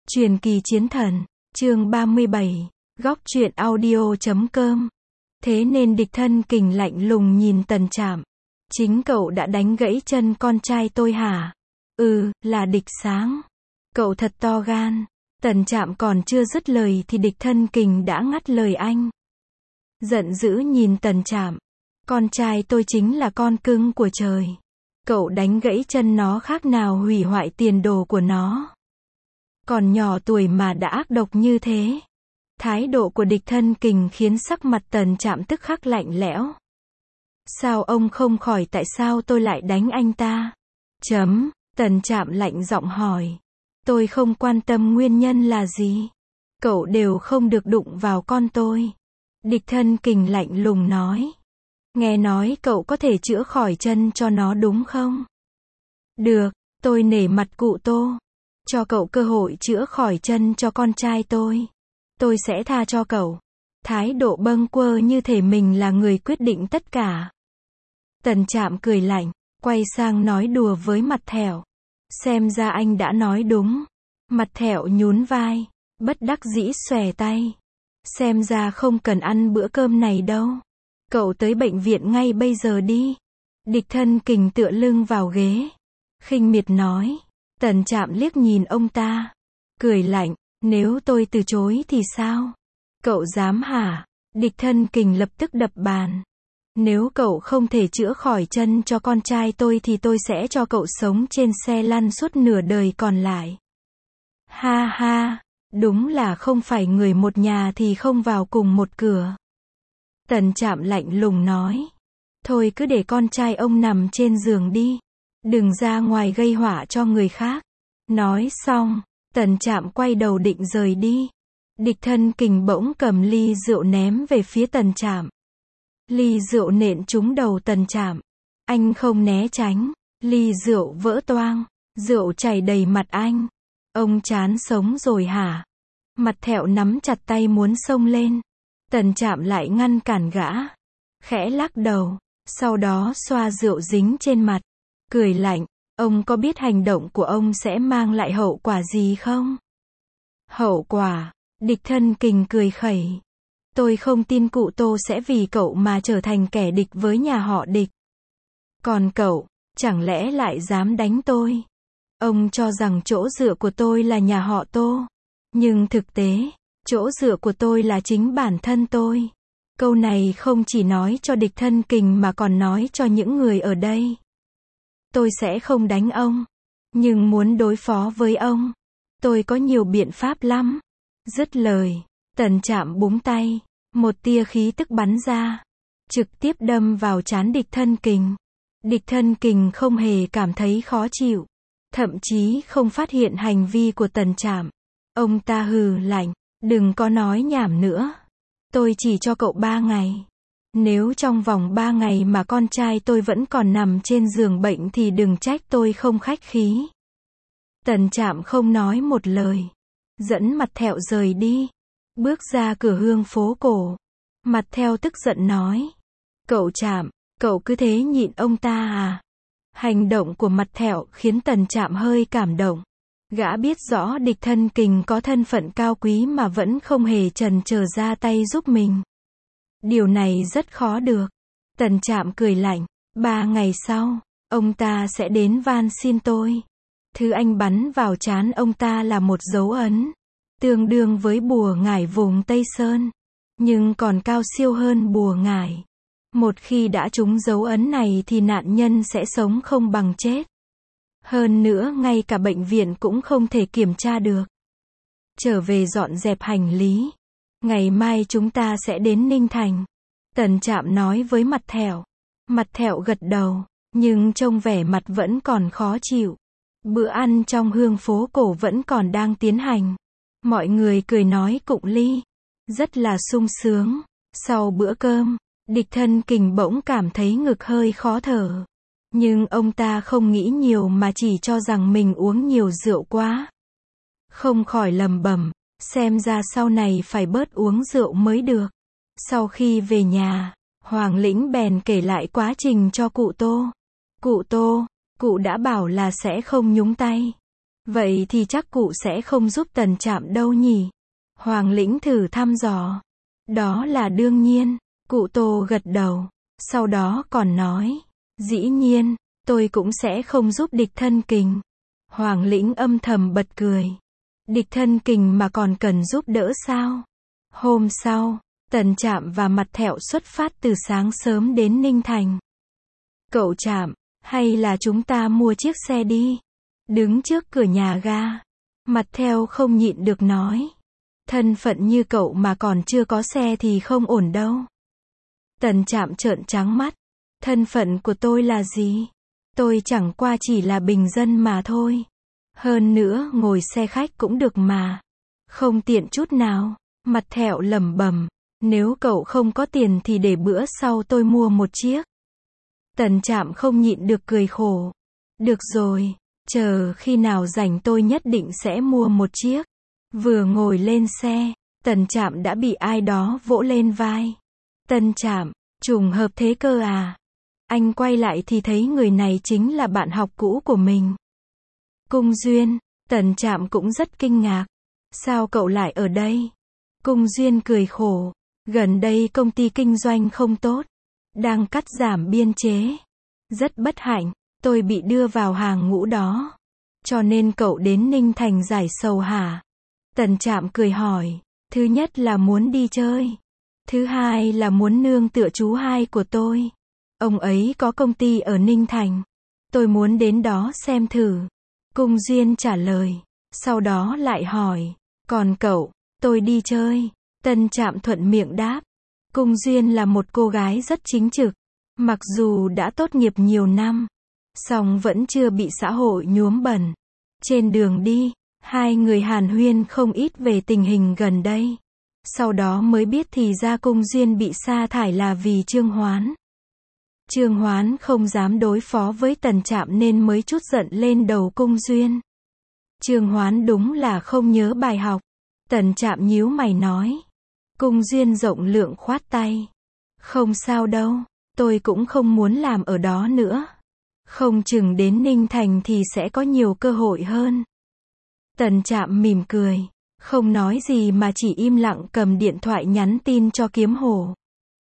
Truyền kỳ chiến thần, chương 37, góc truyện audio.com. Thế nên địch thân kình lạnh lùng nhìn Tần Trạm. Chính cậu đã đánh gãy chân con trai tôi hả? Là địch sáng. Cậu thật to gan. Tần Trạm còn chưa dứt lời thì địch thân kình đã ngắt lời anh. Giận dữ nhìn Tần Trạm. Con trai tôi chính là con cưng của trời. Cậu đánh gãy chân nó khác nào hủy hoại tiền đồ của nó. Còn nhỏ tuổi mà đã ác độc như thế. Thái độ của địch thân kình khiến sắc mặt Tần Trạm tức khắc lạnh lẽo. Sao ông không khỏi tại sao tôi lại đánh anh ta? Tần Trạm lạnh giọng hỏi. Tôi không quan tâm nguyên nhân là gì. Cậu đều không được đụng vào con tôi. Địch thân kình lạnh lùng nói. Nghe nói cậu có thể chữa khỏi chân cho nó đúng không? Được, tôi nể mặt cụ Tô. Cho cậu cơ hội chữa khỏi chân cho con trai tôi. Tôi sẽ tha cho cậu. Thái độ bâng quơ như thể mình là người quyết định tất cả. Tần Trạm cười lạnh, quay sang nói đùa với Mặt Thẹo. Xem ra anh đã nói đúng. Mặt Thẹo nhún vai, bất đắc dĩ xòe tay. Xem ra không cần ăn bữa cơm này đâu. Cậu tới bệnh viện ngay bây giờ đi. Địch thân kình tựa lưng vào ghế. Khinh miệt nói. Tần Trạm liếc nhìn ông ta. Cười lạnh, nếu tôi từ chối thì sao? Cậu dám hả? Địch thân kình lập tức đập bàn. Nếu cậu không thể chữa khỏi chân cho con trai tôi thì tôi sẽ cho cậu sống trên xe lăn suốt nửa đời còn lại. Ha ha, đúng là không phải người một nhà thì không vào cùng một cửa. Tần Trạm lạnh lùng nói. Thôi cứ để con trai ông nằm trên giường đi. Đừng ra ngoài gây họa cho người khác. Nói xong, Tần Trạm quay đầu định rời đi. Địch thân kình bỗng cầm ly rượu ném về phía Tần Trạm. Ly rượu nện trúng đầu Tần Trạm. Anh không né tránh. Ly rượu vỡ toang. Rượu chảy đầy mặt anh. Ông chán sống rồi hả? Mặt Thẹo nắm chặt tay muốn xông lên. Tần Trạm lại ngăn cản gã. Khẽ lắc đầu. Sau đó xoa rượu dính trên mặt. Cười lạnh. Ông có biết hành động của ông sẽ mang lại hậu quả gì không? Hậu quả? Địch thân kình cười khẩy. Tôi không tin cụ Tô sẽ vì cậu mà trở thành kẻ địch với nhà họ Địch. Còn cậu, chẳng lẽ lại dám đánh tôi? Ông cho rằng chỗ dựa của tôi là nhà họ Tô. Nhưng thực tế, chỗ dựa của tôi là chính bản thân tôi. Câu này không chỉ nói cho địch thân kình mà còn nói cho những người ở đây. Tôi sẽ không đánh ông. Nhưng muốn đối phó với ông, tôi có nhiều biện pháp lắm. Dứt lời, Tần Trạm búng tay. Một tia khí tức bắn ra. Trực tiếp đâm vào trán địch thân kình. Địch thân kình không hề cảm thấy khó chịu. Thậm chí không phát hiện hành vi của Tần Trạm. Ông ta hừ lạnh. Đừng có nói nhảm nữa. Tôi chỉ cho cậu 3 ngày. Nếu trong vòng 3 ngày mà con trai tôi vẫn còn nằm trên giường bệnh thì đừng trách tôi không khách khí. Tần Trạm không nói một lời. Dẫn Mặt Thẹo rời đi. Bước ra cửa hương phố cổ. Mặt Thẹo tức giận nói. Cậu Trạm, cậu cứ thế nhịn ông ta à? Hành động của Mặt Thẹo khiến Tần Trạm hơi cảm động. Gã biết rõ địch thân kình có thân phận cao quý mà vẫn không hề chần chờ ra tay giúp mình. Điều này rất khó được. Tần Trạm cười lạnh. 3 ngày sau, ông ta sẽ đến van xin tôi. Thứ anh bắn vào trán ông ta là một dấu ấn. Tương đương với bùa ngải vùng Tây Sơn. Nhưng còn cao siêu hơn bùa ngải. Một khi đã trúng dấu ấn này thì nạn nhân sẽ sống không bằng chết. Hơn nữa ngay cả bệnh viện cũng không thể kiểm tra được. Trở về dọn dẹp hành lý. Ngày mai chúng ta sẽ đến Ninh Thành. Tần Trạm nói với Mặt Thẹo. Mặt Thẹo gật đầu. Nhưng trông vẻ mặt vẫn còn khó chịu. Bữa ăn trong hương phố cổ vẫn còn đang tiến hành. Mọi người cười nói cụng ly. Rất là sung sướng. Sau bữa cơm, địch thân kình bỗng cảm thấy ngực hơi khó thở. Nhưng ông ta không nghĩ nhiều mà chỉ cho rằng mình uống nhiều rượu quá. Không khỏi lẩm bẩm. Xem ra sau này phải bớt uống rượu mới được. Sau khi về nhà, Hoàng Lĩnh bèn kể lại quá trình cho cụ Tô. Cụ Tô, cụ đã bảo là sẽ không nhúng tay. Vậy thì chắc cụ sẽ không giúp Tần Trạm đâu nhỉ? Hoàng Lĩnh thử thăm dò. Đó là đương nhiên, cụ Tô gật đầu. Sau đó còn nói, dĩ nhiên, tôi cũng sẽ không giúp Địch Thân Kình. Hoàng Lĩnh âm thầm bật cười. Địch Thân Kình mà còn cần giúp đỡ sao? Hôm sau, Tần Trạm và Mặt Thẹo xuất phát từ sáng sớm đến Ninh Thành. Cậu Trạm, hay là chúng ta mua chiếc xe đi? Đứng trước cửa nhà ga, Mặt Thẹo không nhịn được nói. Thân phận như cậu mà còn chưa có xe thì không ổn đâu. Tần Trạm trợn trắng mắt. Thân phận của tôi là gì? Tôi chẳng qua chỉ là bình dân mà thôi. Hơn nữa ngồi xe khách cũng được mà. Không tiện chút nào. Mặt Thẹo lẩm bẩm. Nếu cậu không có tiền thì để bữa sau tôi mua một chiếc. Tần Trạm không nhịn được cười khổ. Được rồi, chờ khi nào rảnh tôi nhất định sẽ mua một chiếc. Vừa ngồi lên xe, Tần Trạm đã bị ai đó vỗ lên vai. Tần Trạm, trùng hợp thế cơ à? Anh quay lại thì thấy người này chính là bạn học cũ của mình. Cung Duyên, Tần Trạm cũng rất kinh ngạc. Sao cậu lại ở đây? Cung Duyên cười khổ. Gần đây công ty kinh doanh không tốt. Đang cắt giảm biên chế. Rất bất hạnh, tôi bị đưa vào hàng ngũ đó. Cho nên cậu đến Ninh Thành giải sầu hả? Tần Trạm cười hỏi. Thứ nhất là muốn đi chơi. Thứ hai là muốn nương tựa chú hai của tôi. Ông ấy có công ty ở Ninh Thành. Tôi muốn đến đó xem thử. Cung Duyên trả lời. Sau đó lại hỏi. Còn cậu? Tôi đi chơi. Tần Trạm thuận miệng đáp. Cung Duyên là một cô gái rất chính trực. Mặc dù đã tốt nghiệp nhiều năm, song vẫn chưa bị xã hội nhuốm bẩn. Trên đường đi, hai người hàn huyên không ít về tình hình gần đây. Sau đó mới biết thì ra Cung Duyên bị sa thải là vì Trương Hoán. Trương Hoán không dám đối phó với Tần Trạm nên mới trút giận lên đầu Cung Duyên. Trương Hoán đúng là không nhớ bài học. Tần Trạm nhíu mày nói. Cung Duyên rộng lượng khoát tay. Không sao đâu, tôi cũng không muốn làm ở đó nữa. Không chừng đến Ninh Thành thì sẽ có nhiều cơ hội hơn. Tần Trạm mỉm cười, không nói gì mà chỉ im lặng cầm điện thoại nhắn tin cho Kiếm Hổ.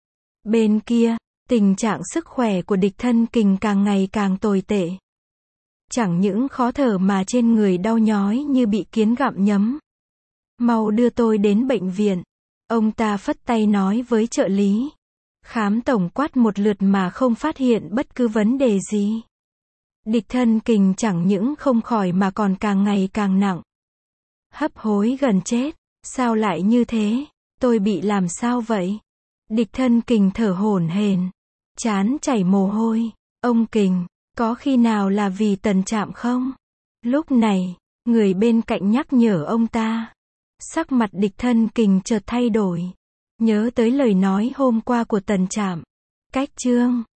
Bên kia, tình trạng sức khỏe của Địch Thân Kình càng ngày càng tồi tệ. Chẳng những khó thở mà trên người đau nhói như bị kiến gặm nhấm. Mau đưa tôi đến bệnh viện. Ông ta phất tay nói với trợ lý. Khám tổng quát một lượt mà không phát hiện bất cứ vấn đề gì. Địch Thân Kình chẳng những không khỏi mà còn càng ngày càng nặng. Hấp hối gần chết. Sao lại như thế? Tôi bị làm sao vậy? Địch Thân Kình thở hổn hển, trán chảy mồ hôi. Ông Kình, có khi nào là vì Tần Trạm không? Lúc này, người bên cạnh nhắc nhở ông ta. Sắc mặt Địch Thân Kình chợt thay đổi. Nhớ tới lời nói hôm qua của Tần Trạm. Cách chương